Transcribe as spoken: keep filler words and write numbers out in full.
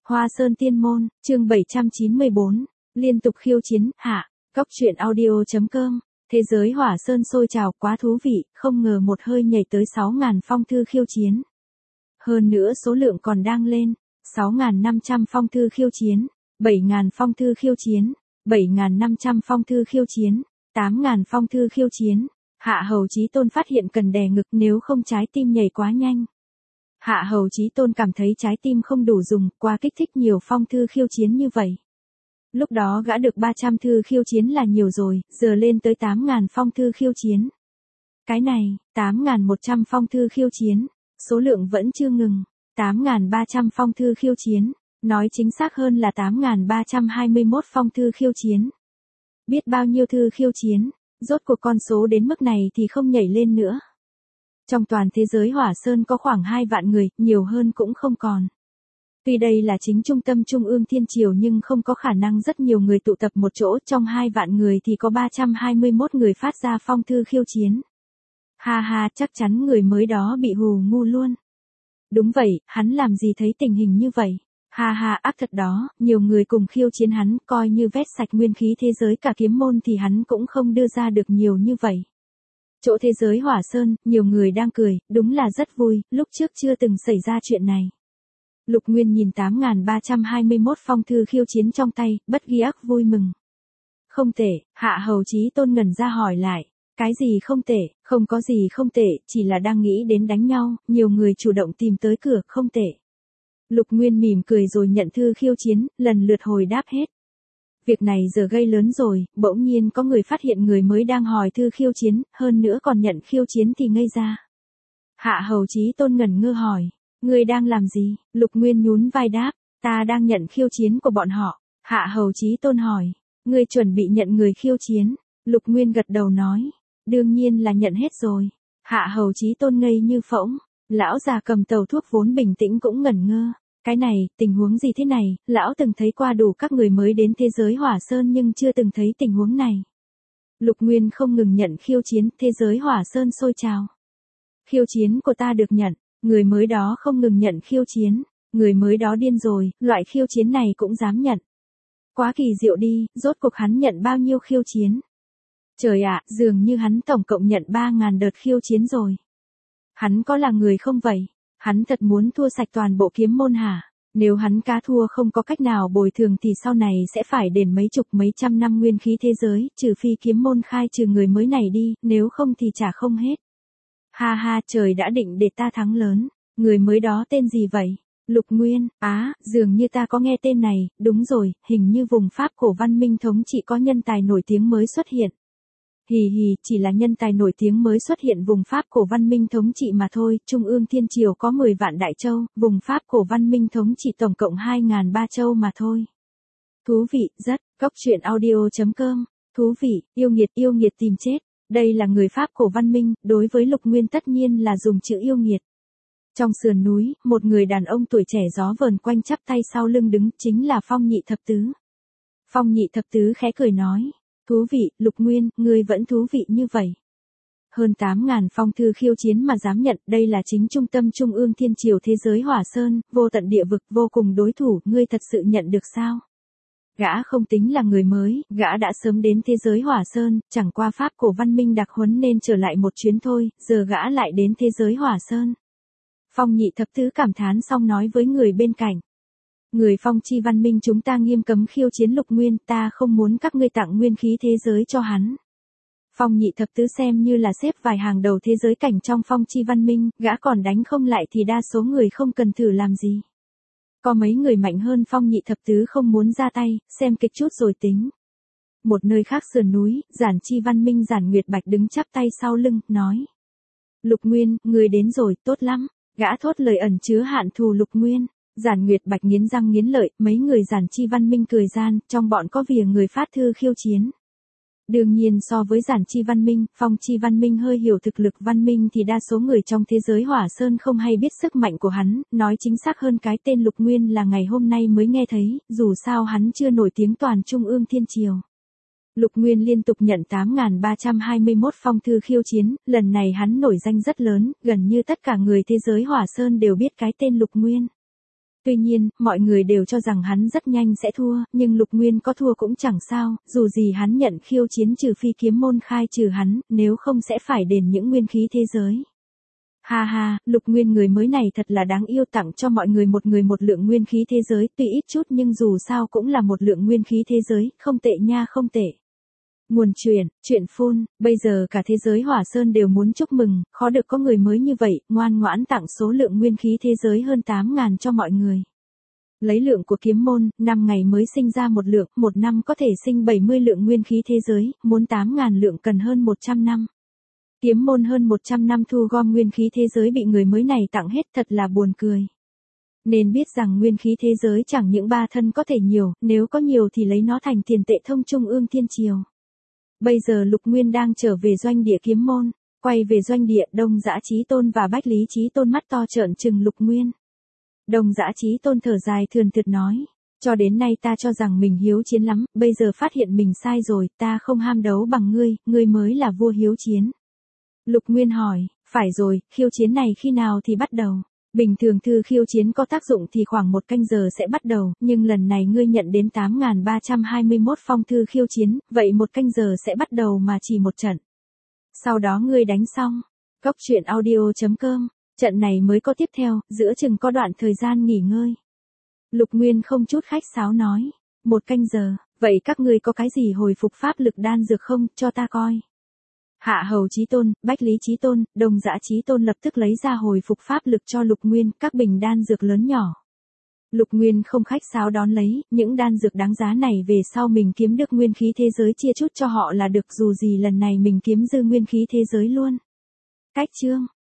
Hoa Sơn Tiên Môn, chương bảy trăm chín mươi bốn, liên tục khiêu chiến, hạ, Cóc truyện audio chấm com, thế giới Hỏa Sơn sôi trào quá thú vị, không ngờ một hơi nhảy tới sáu nghìn phong thư khiêu chiến. Hơn nữa số lượng còn đang lên, sáu nghìn năm trăm phong thư khiêu chiến, bảy nghìn phong thư khiêu chiến, bảy nghìn năm trăm phong thư khiêu chiến, tám nghìn phong thư khiêu chiến. Hạ Hầu Chí Tôn phát hiện cần đè ngực nếu không trái tim nhảy quá nhanh. Hạ Hầu Chí Tôn cảm thấy trái tim không đủ dùng, quá kích thích nhiều phong thư khiêu chiến như vậy. Lúc đó gã được ba trăm thư khiêu chiến là nhiều rồi, giờ lên tới tám nghìn phong thư khiêu chiến. Cái này, tám nghìn một trăm phong thư khiêu chiến, số lượng vẫn chưa ngừng, tám nghìn ba trăm phong thư khiêu chiến, nói chính xác hơn là tám nghìn ba trăm hai mươi mốt phong thư khiêu chiến. Biết bao nhiêu thư khiêu chiến, rốt cuộc con số đến mức này thì không nhảy lên nữa. Trong toàn thế giới Hỏa Sơn có khoảng hai vạn người, nhiều hơn cũng không còn. Tuy đây là chính trung tâm trung ương thiên triều nhưng không có khả năng rất nhiều người tụ tập một chỗ, trong hai vạn người thì có ba trăm hai mươi mốt người phát ra phong thư khiêu chiến. Ha ha, chắc chắn người mới đó bị hù ngu luôn. Đúng vậy, hắn làm gì thấy tình hình như vậy. Ha ha, ác thật đó, nhiều người cùng khiêu chiến hắn, coi như vét sạch nguyên khí thế giới cả kiếm môn thì hắn cũng không đưa ra được nhiều như vậy. Chỗ thế giới Hỏa Sơn, nhiều người đang cười, đúng là rất vui, lúc trước chưa từng xảy ra chuyện này. Lục Nguyên nhìn tám nghìn ba trăm hai mươi mốt phong thư khiêu chiến trong tay, bất ghi ắc vui mừng. Không tệ, Hạ Hầu Chí Tôn ngẩn ra hỏi lại, cái gì không tệ, không có gì không tệ, chỉ là đang nghĩ đến đánh nhau, nhiều người chủ động tìm tới cửa, không tệ. Lục Nguyên mỉm cười rồi nhận thư khiêu chiến, lần lượt hồi đáp hết. Việc này giờ gây lớn rồi, bỗng nhiên có người phát hiện người mới đang hỏi thư khiêu chiến, hơn nữa còn nhận khiêu chiến thì ngây ra. Hạ Hầu Chí Tôn ngẩn ngơ hỏi, ngươi đang làm gì? Lục Nguyên nhún vai đáp, ta đang nhận khiêu chiến của bọn họ. Hạ Hầu Chí Tôn hỏi, ngươi chuẩn bị nhận người khiêu chiến? Lục Nguyên gật đầu nói, đương nhiên là nhận hết rồi. Hạ Hầu Chí Tôn ngây như phỗng, lão già cầm tàu thuốc vốn bình tĩnh cũng ngẩn ngơ. Cái này, tình huống gì thế này, lão từng thấy qua đủ các người mới đến thế giới Hỏa Sơn nhưng chưa từng thấy tình huống này. Lục Nguyên không ngừng nhận khiêu chiến, thế giới Hỏa Sơn sôi trào. Khiêu chiến của ta được nhận, người mới đó không ngừng nhận khiêu chiến, người mới đó điên rồi, loại khiêu chiến này cũng dám nhận. Quá kỳ diệu đi, rốt cuộc hắn nhận bao nhiêu khiêu chiến. Trời ạ, dường như hắn tổng cộng nhận ba nghìn đợt khiêu chiến rồi. Hắn có là người không vậy? Hắn thật muốn thua sạch toàn bộ kiếm môn hả? Nếu hắn cá thua không có cách nào bồi thường thì sau này sẽ phải đền mấy chục mấy trăm năm nguyên khí thế giới, trừ phi kiếm môn khai trừ người mới này đi, nếu không thì trả không hết. Ha ha, trời đã định để ta thắng lớn. Người mới đó tên gì vậy? Lục Nguyên, á, dường như ta có nghe tên này, đúng rồi, hình như vùng Pháp cổ văn minh thống trị có nhân tài nổi tiếng mới xuất hiện. Hì hì, chỉ là nhân tài nổi tiếng mới xuất hiện vùng Pháp cổ văn minh thống trị mà thôi, Trung ương Thiên Triều có mười vạn đại châu, vùng Pháp cổ văn minh thống trị tổng cộng hai nghìn ba châu mà thôi. Thú vị, rất, Cóc truyện audio chấm com, thú vị, yêu nghiệt yêu nghiệt tìm chết, đây là người Pháp cổ văn minh, đối với Lục Nguyên tất nhiên là dùng chữ yêu nghiệt. Trong sườn núi, một người đàn ông tuổi trẻ gió vờn quanh chắp tay sau lưng đứng, chính là Phong Nhị Thập Tứ. Phong Nhị Thập Tứ khẽ cười nói. Thú vị, Lục Nguyên, ngươi vẫn thú vị như vậy. Hơn tám nghìn phong thư khiêu chiến mà dám nhận, đây là chính trung tâm trung ương thiên triều thế giới Hỏa Sơn, vô tận địa vực, vô cùng đối thủ, ngươi thật sự nhận được sao? Gã không tính là người mới, gã đã sớm đến thế giới Hỏa Sơn, chẳng qua Pháp cổ văn minh đặc huấn nên trở lại một chuyến thôi, giờ gã lại đến thế giới Hỏa Sơn. Phong Nhị Thập Tứ cảm thán xong nói với người bên cạnh. Người Phong chi văn minh chúng ta nghiêm cấm khiêu chiến Lục Nguyên, ta không muốn các ngươi tặng nguyên khí thế giới cho hắn. Phong Nhị Thập Tứ xem như là xếp vài hàng đầu thế giới cảnh trong Phong chi văn minh, gã còn đánh không lại thì đa số người không cần thử làm gì. Có mấy người mạnh hơn Phong Nhị Thập Tứ không muốn ra tay, xem kịch chút rồi tính. Một nơi khác sườn núi, Giản chi văn minh Giản Nguyệt Bạch đứng chắp tay sau lưng, nói. Lục Nguyên, người đến rồi, tốt lắm. Gã thốt lời ẩn chứa hạn thù Lục Nguyên. Giản Nguyệt Bạch nghiến răng nghiến lợi, mấy người Giản chi văn minh cười gian, trong bọn có vỉa người phát thư khiêu chiến. Đương nhiên so với Giản chi văn minh, Phong chi văn minh hơi hiểu thực lực văn minh thì đa số người trong thế giới Hỏa Sơn không hay biết sức mạnh của hắn, nói chính xác hơn cái tên Lục Nguyên là ngày hôm nay mới nghe thấy, dù sao hắn chưa nổi tiếng toàn Trung ương Thiên Triều. Lục Nguyên liên tục nhận tám nghìn ba trăm hai mươi mốt phong thư khiêu chiến, lần này hắn nổi danh rất lớn, gần như tất cả người thế giới Hỏa Sơn đều biết cái tên Lục Nguyên. Tuy nhiên, mọi người đều cho rằng hắn rất nhanh sẽ thua, nhưng Lục Nguyên có thua cũng chẳng sao, dù gì hắn nhận khiêu chiến trừ phi kiếm môn khai trừ hắn, nếu không sẽ phải đền những nguyên khí thế giới. Ha ha, Lục Nguyên người mới này thật là đáng yêu, tặng cho mọi người một người một lượng nguyên khí thế giới, tuy ít chút nhưng dù sao cũng là một lượng nguyên khí thế giới, không tệ nha không tệ. Nguồn truyện, truyện phun, bây giờ cả thế giới Hỏa Sơn đều muốn chúc mừng, khó được có người mới như vậy, ngoan ngoãn tặng số lượng nguyên khí thế giới hơn tám ngàn cho mọi người. Lấy lượng của kiếm môn, năm ngày mới sinh ra một lượng, một năm có thể sinh bảy mươi lượng nguyên khí thế giới, muốn tám ngàn lượng cần hơn một trăm năm. Kiếm môn hơn một trăm năm thu gom nguyên khí thế giới bị người mới này tặng hết, thật là buồn cười. Nên biết rằng nguyên khí thế giới chẳng những ba thân có thể nhiều, nếu có nhiều thì lấy nó thành tiền tệ thông trung ương thiên triều. Bây giờ Lục Nguyên đang trở về doanh địa kiếm môn, quay về doanh địa, Đông Dã Chí Tôn và Bách Lý Chí Tôn mắt to trợn trừng Lục Nguyên. Đông Dã Chí Tôn thở dài thườn thượt nói, cho đến nay ta cho rằng mình hiếu chiến lắm, bây giờ phát hiện mình sai rồi, ta không ham đấu bằng ngươi, ngươi mới là vua hiếu chiến. Lục Nguyên hỏi, phải rồi, khiêu chiến này khi nào thì bắt đầu? Bình thường thư khiêu chiến có tác dụng thì khoảng một canh giờ sẽ bắt đầu, nhưng lần này ngươi nhận đến tám nghìn ba trăm hai mươi mốt phong thư khiêu chiến, vậy một canh giờ sẽ bắt đầu mà chỉ một trận. Sau đó ngươi đánh xong. Cốc truyện audio chấm com, trận này mới có tiếp theo, giữa chừng có đoạn thời gian nghỉ ngơi. Lục Nguyên không chút khách sáo nói, một canh giờ, vậy các ngươi có cái gì hồi phục pháp lực đan dược không, cho ta coi. Hạ Hầu Chí Tôn, Bách Lý Chí Tôn, Đông Dã Chí Tôn lập tức lấy ra hồi phục pháp lực cho Lục Nguyên, các bình đan dược lớn nhỏ. Lục Nguyên không khách sáo đón lấy, những đan dược đáng giá này về sau mình kiếm được nguyên khí thế giới chia chút cho họ là được, dù gì lần này mình kiếm dư nguyên khí thế giới luôn. Cách chương